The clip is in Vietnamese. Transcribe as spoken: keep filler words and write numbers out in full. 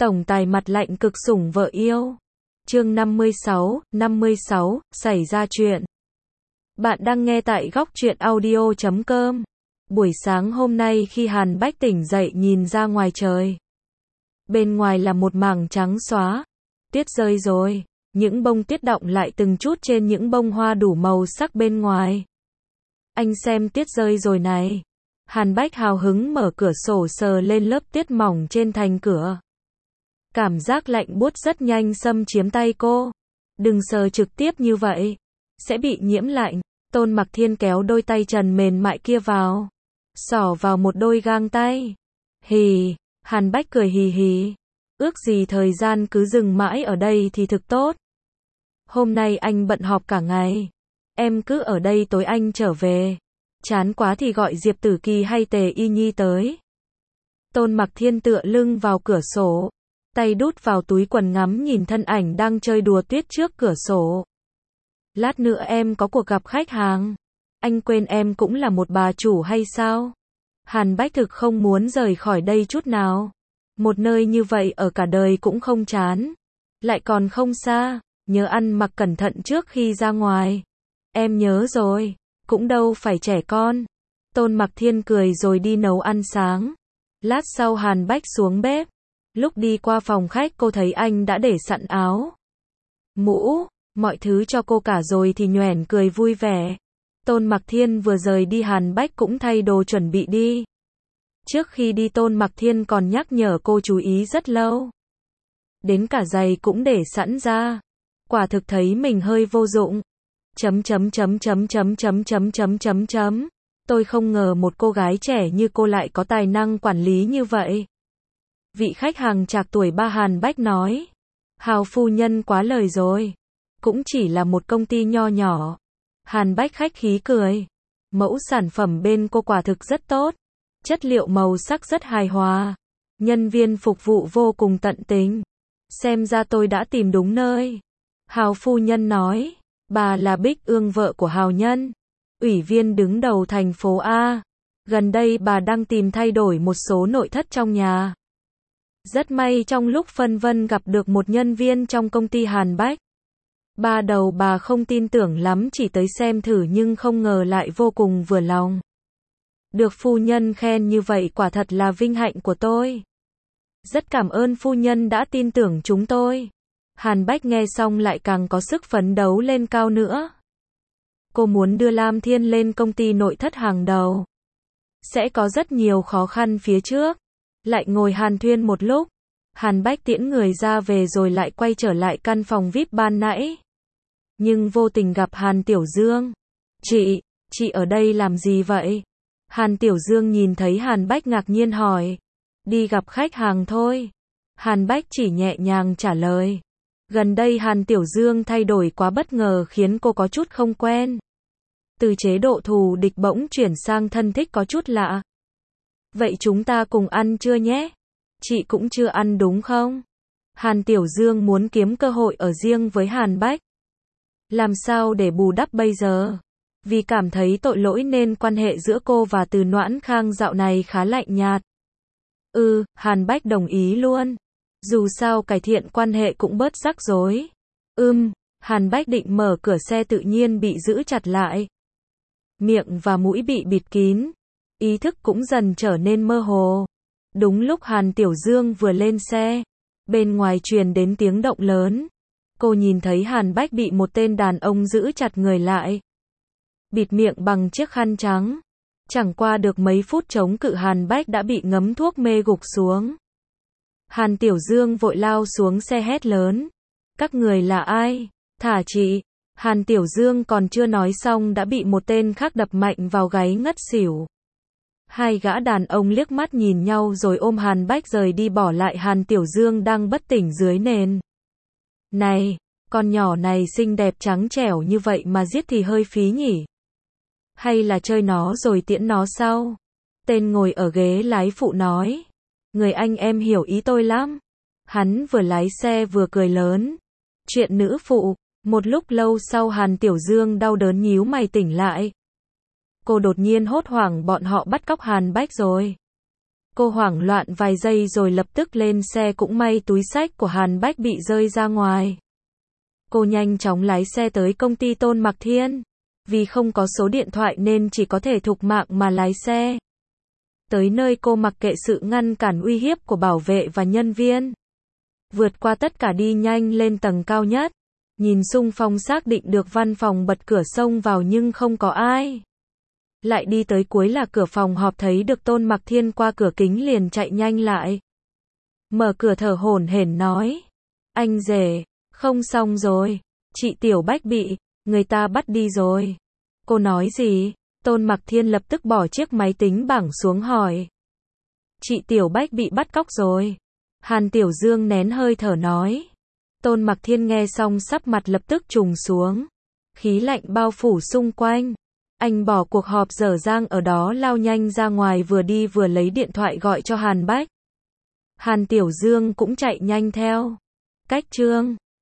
Tổng tài mặt lạnh cực sủng vợ yêu. Chương năm mươi sáu, năm mươi sáu, xảy ra chuyện. Bạn đang nghe tại góc truyện audio chấm com. Buổi sáng hôm nay khi Hàn Bách tỉnh dậy nhìn ra ngoài trời. Bên ngoài là một mảng trắng xóa. Tuyết rơi rồi. Những bông tuyết đọng lại từng chút trên những bông hoa đủ màu sắc bên ngoài. Anh xem tuyết rơi rồi này. Hàn Bách hào hứng mở cửa sổ sờ lên lớp tuyết mỏng trên thành cửa. Cảm giác lạnh buốt rất nhanh xâm chiếm tay cô. Đừng sờ trực tiếp như vậy. Sẽ bị nhiễm lạnh. Tôn Mặc Thiên kéo đôi tay trần mềm mại kia vào. Xỏ vào một đôi gang tay. Hì. Hàn Bách cười hì hì. Ước gì thời gian cứ dừng mãi ở đây thì thực tốt. Hôm nay anh bận họp cả ngày. Em cứ ở đây tối anh trở về. Chán quá thì gọi Diệp Tử Kỳ hay Tề Y Nhi tới. Tôn Mặc Thiên tựa lưng vào cửa sổ. Tay đút vào túi quần ngắm nhìn thân ảnh đang chơi đùa tuyết trước cửa sổ. Lát nữa em có cuộc gặp khách hàng. Anh quên em cũng là một bà chủ hay sao? Hàn Bách thực không muốn rời khỏi đây chút nào. Một nơi như vậy ở cả đời cũng không chán. Lại còn không xa. Nhớ ăn mặc cẩn thận trước khi ra ngoài. Em nhớ rồi. Cũng đâu phải trẻ con. Tôn Mặc Thiên cười rồi đi nấu ăn sáng. Lát sau Hàn Bách xuống bếp. Lúc đi qua phòng khách cô thấy anh đã để sẵn áo, mũ, mọi thứ cho cô cả rồi thì nhoẻn cười vui vẻ. Tôn Mặc Thiên vừa rời đi Hàn Bách cũng thay đồ chuẩn bị đi. Trước khi đi Tôn Mặc Thiên còn nhắc nhở cô chú ý rất lâu. Đến cả giày cũng để sẵn ra. Quả thực thấy mình hơi vô dụng. Chấm chấm chấm chấm chấm chấm chấm chấm chấm chấm. Tôi không ngờ một cô gái trẻ như cô lại có tài năng quản lý như vậy. Vị khách hàng trạc tuổi ba Hàn Bách nói. Hào phu nhân quá lời rồi. Cũng chỉ là một công ty nho nhỏ. Hàn Bách khách khí cười. Mẫu sản phẩm bên cô quả thực rất tốt. Chất liệu màu sắc rất hài hòa. Nhân viên phục vụ vô cùng tận tình. Xem ra tôi đã tìm đúng nơi. Hào phu nhân nói. Bà là Bích Ương vợ của Hào Nhân. Ủy viên đứng đầu thành phố A. Gần đây bà đang tìm thay đổi một số nội thất trong nhà. Rất may trong lúc phân vân gặp được một nhân viên trong công ty Hàn Bách. Ba đầu bà không tin tưởng lắm chỉ tới xem thử nhưng không ngờ lại vô cùng vừa lòng. Được phu nhân khen như vậy quả thật là vinh hạnh của tôi. Rất cảm ơn phu nhân đã tin tưởng chúng tôi. Hàn Bách nghe xong lại càng có sức phấn đấu lên cao nữa. Cô muốn đưa Lam Thiên lên công ty nội thất hàng đầu. Sẽ có rất nhiều khó khăn phía trước. Lại ngồi hàn thuyên một lúc. Hàn Bách tiễn người ra về rồi lại quay trở lại căn phòng vi ai pi ban nãy. Nhưng vô tình gặp Hàn Tiểu Dương. Chị, chị ở đây làm gì vậy? Hàn Tiểu Dương nhìn thấy Hàn Bách ngạc nhiên hỏi. Đi gặp khách hàng thôi. Hàn Bách chỉ nhẹ nhàng trả lời. Gần đây Hàn Tiểu Dương thay đổi quá bất ngờ khiến cô có chút không quen. Từ chế độ thù địch bỗng chuyển sang thân thích có chút lạ. Vậy chúng ta cùng ăn trưa nhé. Chị cũng chưa ăn đúng không? Hàn Tiểu Dương muốn kiếm cơ hội ở riêng với Hàn Bách. Làm sao để bù đắp bây giờ? Vì cảm thấy tội lỗi nên quan hệ giữa cô và Từ Noãn Khang dạo này khá lạnh nhạt. Ừ, Hàn Bách đồng ý luôn. Dù sao cải thiện quan hệ cũng bớt rắc rối. Ừm, Hàn Bách định mở cửa xe tự nhiên bị giữ chặt lại. Miệng và mũi bị bịt kín. Ý thức cũng dần trở nên mơ hồ. Đúng lúc Hàn Tiểu Dương vừa lên xe, bên ngoài truyền đến tiếng động lớn. Cô nhìn thấy Hàn Bách bị một tên đàn ông giữ chặt người lại. Bịt miệng bằng chiếc khăn trắng. Chẳng qua được mấy phút chống cự Hàn Bách đã bị ngấm thuốc mê gục xuống. Hàn Tiểu Dương vội lao xuống xe hét lớn. Các người là ai? Thả chị. Hàn Tiểu Dương còn chưa nói xong đã bị một tên khác đập mạnh vào gáy ngất xỉu. Hai gã đàn ông liếc mắt nhìn nhau rồi ôm Hàn Bách rời đi bỏ lại Hàn Tiểu Dương đang bất tỉnh dưới nền. Này, con nhỏ này xinh đẹp trắng trẻo như vậy mà giết thì hơi phí nhỉ? Hay là chơi nó rồi tiễn nó sau? Tên ngồi ở ghế lái phụ nói. Người anh em hiểu ý tôi lắm. Hắn vừa lái xe vừa cười lớn. Chuyện nữ phụ. Một lúc lâu sau Hàn Tiểu Dương đau đớn nhíu mày tỉnh lại. Cô đột nhiên hốt hoảng bọn họ bắt cóc Hàn Bách rồi. Cô hoảng loạn vài giây rồi lập tức lên xe, cũng may túi xách của Hàn Bách bị rơi ra ngoài. Cô nhanh chóng lái xe tới công ty Tôn Mặc Thiên. Vì không có số điện thoại nên chỉ có thể thục mạng mà lái xe. Tới nơi cô mặc kệ sự ngăn cản uy hiếp của bảo vệ và nhân viên. Vượt qua tất cả đi nhanh lên tầng cao nhất. Nhìn xung phong xác định được văn phòng, bật cửa xông vào nhưng không có ai. Lại đi tới cuối là cửa phòng họp, thấy được Tôn Mặc Thiên qua cửa kính liền chạy nhanh lại. Mở cửa thở hổn hển nói. Anh rể, không xong rồi. Chị Tiểu Bách bị người ta bắt đi rồi. Cô nói gì? Tôn Mặc Thiên lập tức bỏ chiếc máy tính bảng xuống hỏi. Chị Tiểu Bách bị bắt cóc rồi. Hàn Tiểu Dương nén hơi thở nói. Tôn Mặc Thiên nghe xong sắc mặt lập tức trùng xuống. Khí lạnh bao phủ xung quanh. Anh bỏ cuộc họp dở dang ở đó, lao nhanh ra ngoài, vừa đi vừa lấy điện thoại gọi cho Hàn Bách. Hàn Tiểu Dương cũng chạy nhanh theo. Cách Trương